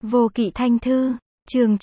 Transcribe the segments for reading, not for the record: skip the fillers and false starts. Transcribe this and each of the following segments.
Vô Kỵ Thanh Thư, chương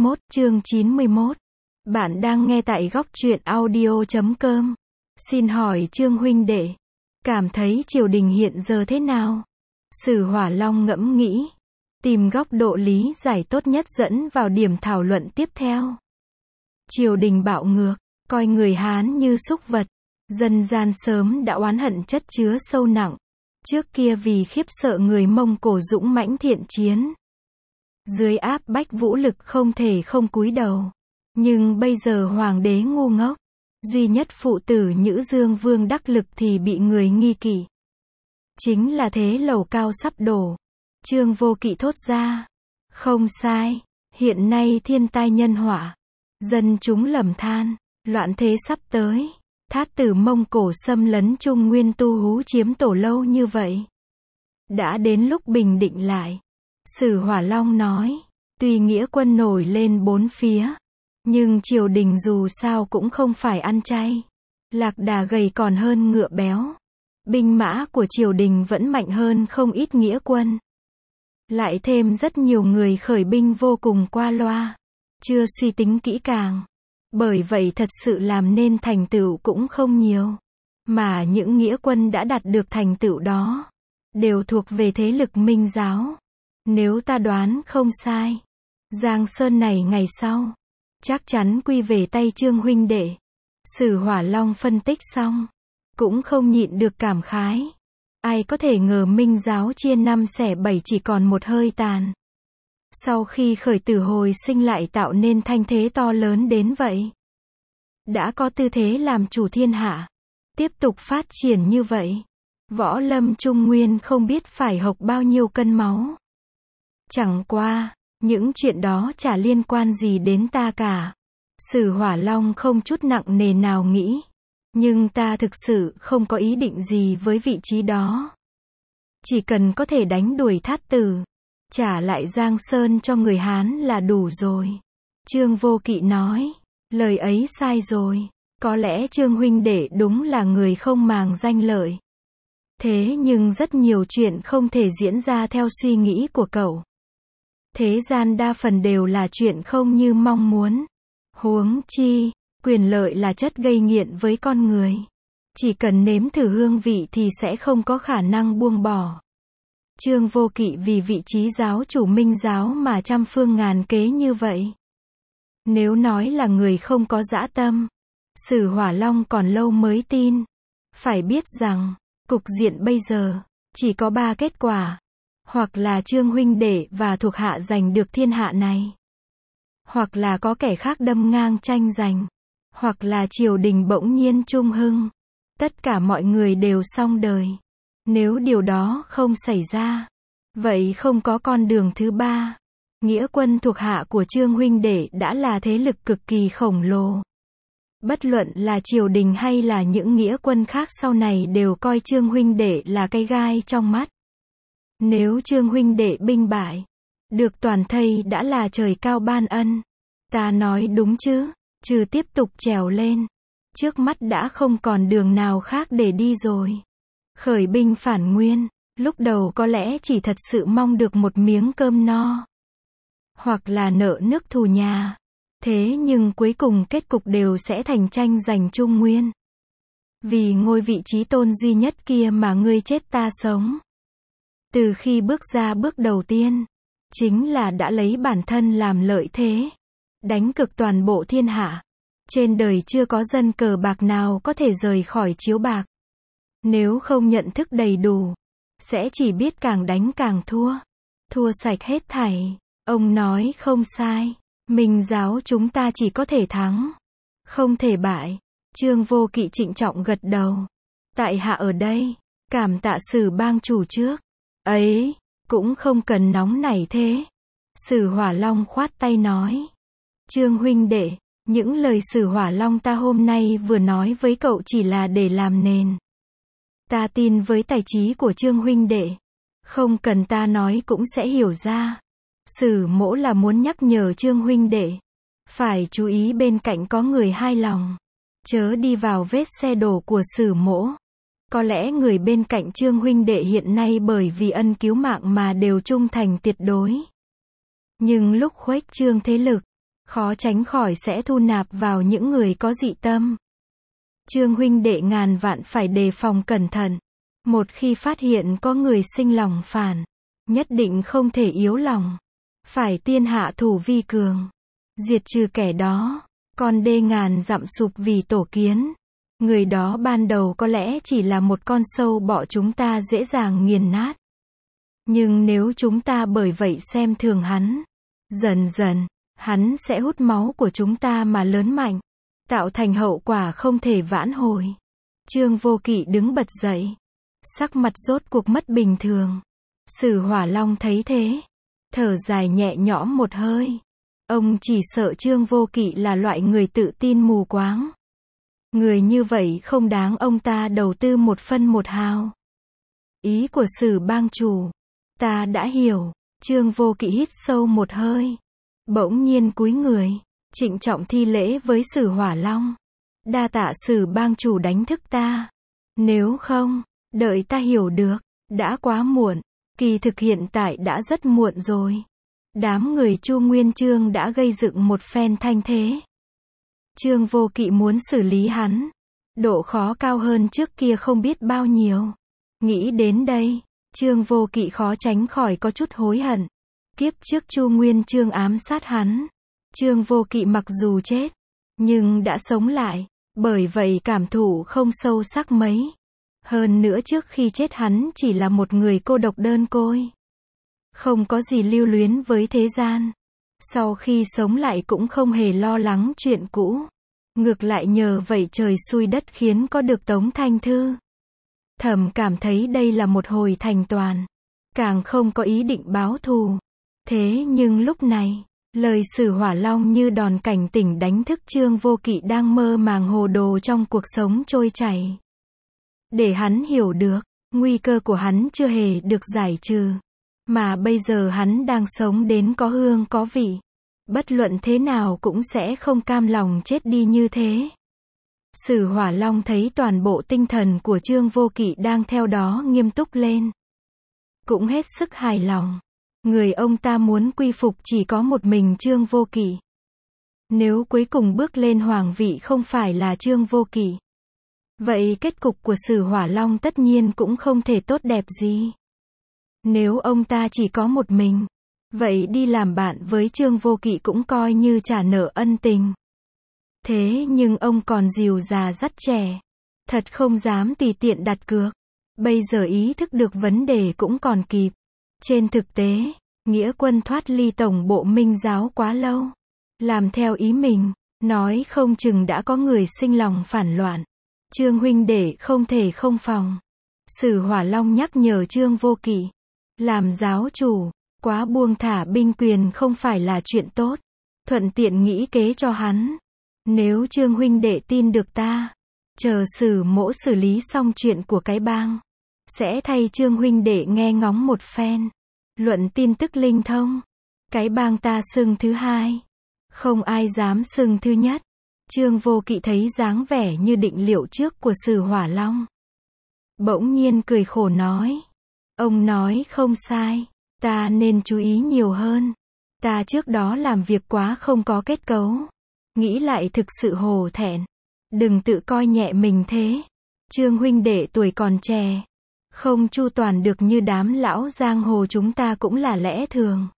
91. Bạn đang nghe tại góc truyện audio.com. Xin hỏi Trương huynh đệ, cảm thấy triều đình hiện giờ thế nào? Sử Hỏa Long ngẫm nghĩ, tìm góc độ lý giải tốt nhất dẫn vào điểm thảo luận tiếp theo. Triều đình bạo ngược, coi người Hán như súc vật, dân gian sớm đã oán hận chất chứa sâu nặng. Trước kia vì khiếp sợ người Mông Cổ dũng mãnh thiện chiến, dưới áp bách vũ lực không thể không cúi đầu. Nhưng bây giờ hoàng đế ngu ngốc, duy nhất phụ tử Nhữ Dương Vương đắc lực thì bị người nghi kỵ. Chính là thế lầu cao sắp đổ. Trương Vô Kỵ thốt ra, không sai, hiện nay thiên tai nhân họa, dân chúng lầm than, loạn thế sắp tới. Thát tử Mông Cổ xâm lấn Trung Nguyên tu hú chiếm tổ lâu như vậy, đã đến lúc bình định lại. Sử Hỏa Long nói, tuy nghĩa quân nổi lên bốn phía, nhưng triều đình dù sao cũng không phải ăn chay. Lạc đà gầy còn hơn ngựa béo. Binh mã của triều đình vẫn mạnh hơn không ít nghĩa quân. Lại thêm rất nhiều người khởi binh vô cùng qua loa, chưa suy tính kỹ càng. Bởi vậy thật sự làm nên thành tựu cũng không nhiều. Mà những nghĩa quân đã đạt được thành tựu đó, đều thuộc về thế lực Minh giáo. Nếu ta đoán không sai, Giang Sơn này ngày sau chắc chắn quy về tay Trương huynh đệ. Sử Hỏa Long phân tích xong, cũng không nhịn được cảm khái. Ai có thể ngờ Minh giáo chia năm xẻ bảy chỉ còn một hơi tàn. Sau khi khởi tử hồi sinh lại tạo nên thanh thế to lớn đến vậy. Đã có tư thế làm chủ thiên hạ, tiếp tục phát triển như vậy, võ lâm Trung Nguyên không biết phải hộc bao nhiêu cân máu. Chẳng qua, những chuyện đó chả liên quan gì đến ta cả. Sử Hỏa Long không chút nặng nề nào nghĩ. Nhưng ta thực sự không có ý định gì với vị trí đó. Chỉ cần có thể đánh đuổi Thát tử, trả lại Giang Sơn cho người Hán là đủ rồi. Trương Vô Kỵ nói, lời ấy sai rồi. Có lẽ Trương huynh đệ đúng là người không màng danh lợi. Thế nhưng rất nhiều chuyện không thể diễn ra theo suy nghĩ của cậu. Thế gian đa phần đều là chuyện không như mong muốn. Huống chi, quyền lợi là chất gây nghiện với con người. Chỉ cần nếm thử hương vị thì sẽ không có khả năng buông bỏ. Trương Vô Kỵ vì vị trí giáo chủ Minh giáo mà trăm phương ngàn kế như vậy. Nếu nói là người không có dã tâm, Sử Hỏa Long còn lâu mới tin. Phải biết rằng, cục diện bây giờ, chỉ có 3 kết quả. Hoặc là Trương huynh đệ và thuộc hạ giành được thiên hạ này. Hoặc là có kẻ khác đâm ngang tranh giành. Hoặc là triều đình bỗng nhiên trung hưng. Tất cả mọi người đều xong đời. Nếu điều đó không xảy ra, vậy không có con đường thứ 3. Nghĩa quân thuộc hạ của Trương huynh đệ đã là thế lực cực kỳ khổng lồ. Bất luận là triều đình hay là những nghĩa quân khác sau này đều coi Trương huynh đệ là cái gai trong mắt. Nếu Trương huynh đệ binh bại, được toàn thây đã là trời cao ban ân. Ta nói đúng chứ, trừ tiếp tục trèo lên. Trước mắt đã không còn đường nào khác để đi rồi. Khởi binh phản nguyên, lúc đầu có lẽ chỉ thật sự mong được một miếng cơm no. Hoặc là nợ nước thù nhà. Thế nhưng cuối cùng kết cục đều sẽ thành tranh giành Trung Nguyên. Vì ngôi vị trí tôn duy nhất kia mà ngươi chết ta sống. Từ khi bước ra bước đầu tiên, chính là đã lấy bản thân làm lợi thế. Đánh cực toàn bộ thiên hạ. Trên đời chưa có dân cờ bạc nào có thể rời khỏi chiếu bạc. Nếu không nhận thức đầy đủ, sẽ chỉ biết càng đánh càng thua. Thua sạch hết thảy. Ông nói không sai. Minh giáo chúng ta chỉ có thể thắng, không thể bại. Trương Vô Kỵ trịnh trọng gật đầu. Tại hạ ở đây, cảm tạ Sử bang chủ trước. Ấy, cũng không cần nóng nảy thế. Sử Hỏa Long khoát tay nói. Trương huynh đệ, những lời Sử Hỏa Long ta hôm nay vừa nói với cậu chỉ là để làm nền. Ta tin với tài trí của Trương huynh đệ. Không cần ta nói cũng sẽ hiểu ra. Sử mỗ là muốn nhắc nhở Trương huynh đệ. Phải chú ý bên cạnh có người hai lòng. Chớ đi vào vết xe đổ của Sử mỗ. Có lẽ người bên cạnh Trương huynh đệ hiện nay bởi vì ân cứu mạng mà đều trung thành tuyệt đối. Nhưng lúc khuếch trương thế lực, khó tránh khỏi sẽ thu nạp vào những người có dị tâm. Trương huynh đệ ngàn vạn phải đề phòng cẩn thận. Một khi phát hiện có người sinh lòng phản, nhất định không thể yếu lòng. Phải tiên hạ thủ vi cường, diệt trừ kẻ đó. Con đê ngàn dặm sụp vì tổ kiến. Người đó ban đầu có lẽ chỉ là một con sâu bọ chúng ta dễ dàng nghiền nát. Nhưng nếu chúng ta bởi vậy xem thường hắn, dần dần, hắn sẽ hút máu của chúng ta mà lớn mạnh, tạo thành hậu quả không thể vãn hồi. Trương Vô Kỵ đứng bật dậy, sắc mặt rốt cuộc mất bình thường. Sử Hỏa Long thấy thế, thở dài nhẹ nhõm một hơi. Ông chỉ sợ Trương Vô Kỵ là loại người tự tin mù quáng. Người như vậy không đáng ông ta đầu tư một phân một hào. Ý của Sử bang chủ, ta đã hiểu. Trương Vô Kỵ hít sâu một hơi, bỗng nhiên cúi người, trịnh trọng thi lễ với Sử Hỏa Long. Đa tạ Sử bang chủ đánh thức ta. Nếu không, đợi ta hiểu được, đã quá muộn. Kỳ thực hiện tại đã rất muộn rồi. Đám người Chu Nguyên Chương đã gây dựng một phen thanh thế. Trương Vô Kỵ muốn xử lý hắn, độ khó cao hơn trước kia không biết bao nhiêu. Nghĩ đến đây, Trương Vô Kỵ khó tránh khỏi có chút hối hận. Kiếp trước Chu Nguyên Chương ám sát hắn, Trương Vô Kỵ mặc dù chết, nhưng đã sống lại, bởi vậy cảm thụ không sâu sắc mấy. Hơn nữa trước khi chết hắn chỉ là một người cô độc đơn côi, không có gì lưu luyến với thế gian. Sau khi sống lại cũng không hề lo lắng chuyện cũ. Ngược lại nhờ vậy trời xui đất khiến có được Tống Thanh Thư. Thầm cảm thấy đây là một hồi thành toàn. Càng không có ý định báo thù. Thế nhưng lúc này, lời Sử Hỏa Long như đòn cảnh tỉnh đánh thức Trương Vô Kỵ đang mơ màng hồ đồ trong cuộc sống trôi chảy. Để hắn hiểu được, nguy cơ của hắn chưa hề được giải trừ. Mà bây giờ hắn đang sống đến có hương có vị. Bất luận thế nào cũng sẽ không cam lòng chết đi như thế. Sử Hỏa Long thấy toàn bộ tinh thần của Trương Vô Kỵ đang theo đó nghiêm túc lên. Cũng hết sức hài lòng. Người ông ta muốn quy phục chỉ có một mình Trương Vô Kỵ. Nếu cuối cùng bước lên hoàng vị không phải là Trương Vô Kỵ, vậy kết cục của Sử Hỏa Long tất nhiên cũng không thể tốt đẹp gì. Nếu ông ta chỉ có một mình, vậy đi làm bạn với Trương Vô Kỵ cũng coi như trả nợ ân tình. Thế nhưng ông còn dìu già dắt trẻ, thật không dám tùy tiện đặt cược. Bây giờ ý thức được vấn đề cũng còn kịp. Trên thực tế, nghĩa quân thoát ly tổng bộ Minh giáo quá lâu, làm theo ý mình, nói không chừng đã có người sinh lòng phản loạn. Trương huynh đệ không thể không phòng. Sử Hỏa Long nhắc nhở Trương Vô Kỵ, làm giáo chủ, quá buông thả binh quyền không phải là chuyện tốt. Thuận tiện nghĩ kế cho hắn. Nếu Trương huynh đệ tin được ta, chờ Sử mỗ xử lý xong chuyện của cái bang, sẽ thay Trương huynh đệ nghe ngóng một phen. Luận tin tức linh thông, cái bang ta xưng thứ hai, không ai dám xưng thứ nhất. Trương Vô Kỵ thấy dáng vẻ như định liệu trước của Sử Hỏa Long, bỗng nhiên cười khổ nói, ông nói không sai, ta nên chú ý nhiều hơn. Ta trước đó làm việc quá không có kết cấu, nghĩ lại thực sự hổ thẹn. Đừng tự coi nhẹ mình thế. Trương huynh đệ tuổi còn trẻ, không chu toàn được như đám lão giang hồ chúng ta cũng là lẽ thường.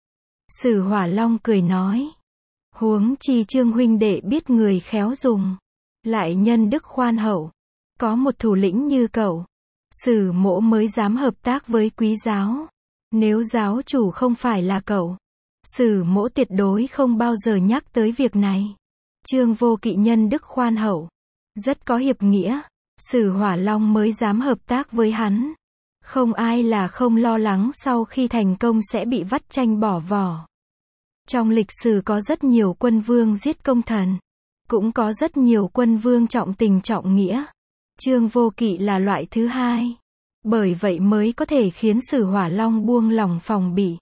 Sử Hỏa Long cười nói, huống chi Trương huynh đệ biết người khéo dùng, lại nhân đức khoan hậu, có một thủ lĩnh như cậu, Sử mỗ mới dám hợp tác với quý giáo. Nếu giáo chủ không phải là cậu, Sử mỗ tuyệt đối không bao giờ nhắc tới việc này. Trương Vô Kỵ nhân đức khoan hậu, rất có hiệp nghĩa, Sử Hỏa Long mới dám hợp tác với hắn. Không ai là không lo lắng sau khi thành công sẽ bị vắt chanh bỏ vỏ. Trong lịch sử có rất nhiều quân vương giết công thần, cũng có rất nhiều quân vương trọng tình trọng nghĩa. Trương Vô Kỵ là loại thứ hai, bởi vậy mới có thể khiến Sử Hỏa Long buông lỏng phòng bị.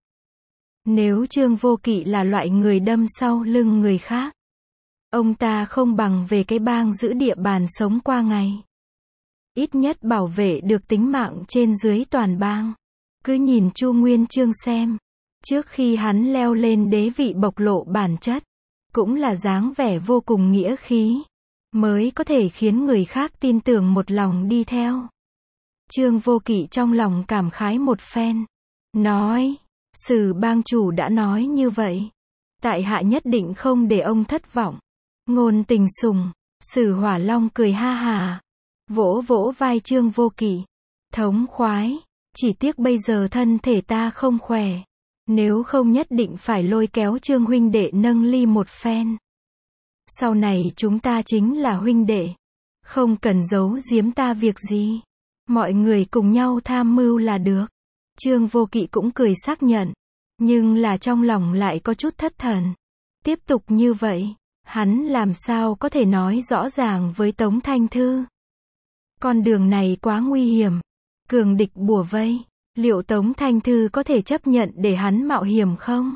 Nếu Trương Vô Kỵ là loại người đâm sau lưng người khác, ông ta không bằng về cái bang giữ địa bàn sống qua ngày. Ít nhất bảo vệ được tính mạng trên dưới toàn bang. Cứ nhìn Chu Nguyên Chương xem, Trước khi hắn leo lên đế vị bộc lộ bản chất, cũng là dáng vẻ vô cùng nghĩa khí, mới có thể khiến người khác tin tưởng một lòng đi theo. Trương Vô Kỵ trong lòng cảm khái một phen, nói, Sử bang chủ đã nói như vậy, tại hạ nhất định không để ông thất vọng. Ngôn Tình Sùng, Sử Hỏa Long cười ha hà, vỗ vỗ vai Trương Vô Kỵ, thống khoái, chỉ tiếc bây giờ thân thể ta không khỏe, nếu không nhất định phải lôi kéo Trương huynh đệ nâng ly một phen. Sau này chúng ta chính là huynh đệ, không cần giấu giếm ta việc gì, mọi người cùng nhau tham mưu là được. Trương Vô Kỵ cũng cười xác nhận, nhưng là trong lòng lại có chút thất thần. Tiếp tục như vậy, hắn làm sao có thể nói rõ ràng với Tống Thanh Thư. Con đường này quá nguy hiểm, cường địch bủa vây, liệu Tống Thanh Thư có thể chấp nhận để hắn mạo hiểm không?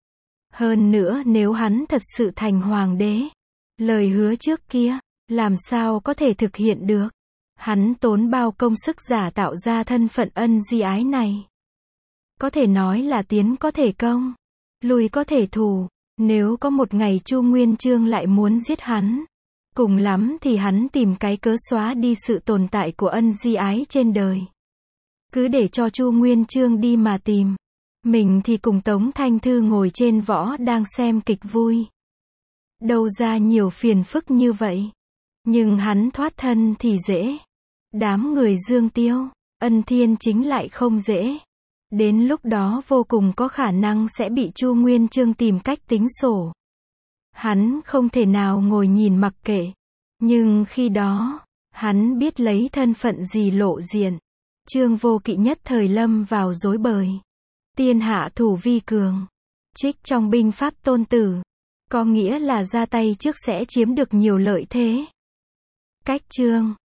Hơn nữa nếu hắn thật sự thành hoàng đế, lời hứa trước kia, làm sao có thể thực hiện được? Hắn tốn bao công sức giả tạo ra thân phận ân di ái này. Có thể nói là tiến có thể công, lùi có thể thủ. Nếu có một ngày Chu Nguyên Chương lại muốn giết hắn, cùng lắm thì hắn tìm cái cớ xóa đi sự tồn tại của ân di ái trên đời. Cứ để cho Chu Nguyên Chương đi mà tìm. Mình thì cùng Tống Thanh Thư ngồi trên võ đang xem kịch vui. Đâu ra nhiều phiền phức như vậy. Nhưng hắn thoát thân thì dễ. Đám người Dương Tiêu, Ân Thiên Chính lại không dễ. Đến lúc đó vô cùng có khả năng sẽ bị Chu Nguyên Chương tìm cách tính sổ. Hắn không thể nào ngồi nhìn mặc kệ. Nhưng khi đó, hắn biết lấy thân phận gì lộ diện. Trương Vô Kỵ nhất thời lâm vào rối bời. Tiên hạ thủ vi cường. Trích trong binh pháp Tôn Tử. Có nghĩa là ra tay trước sẽ chiếm được nhiều lợi thế. Cách chương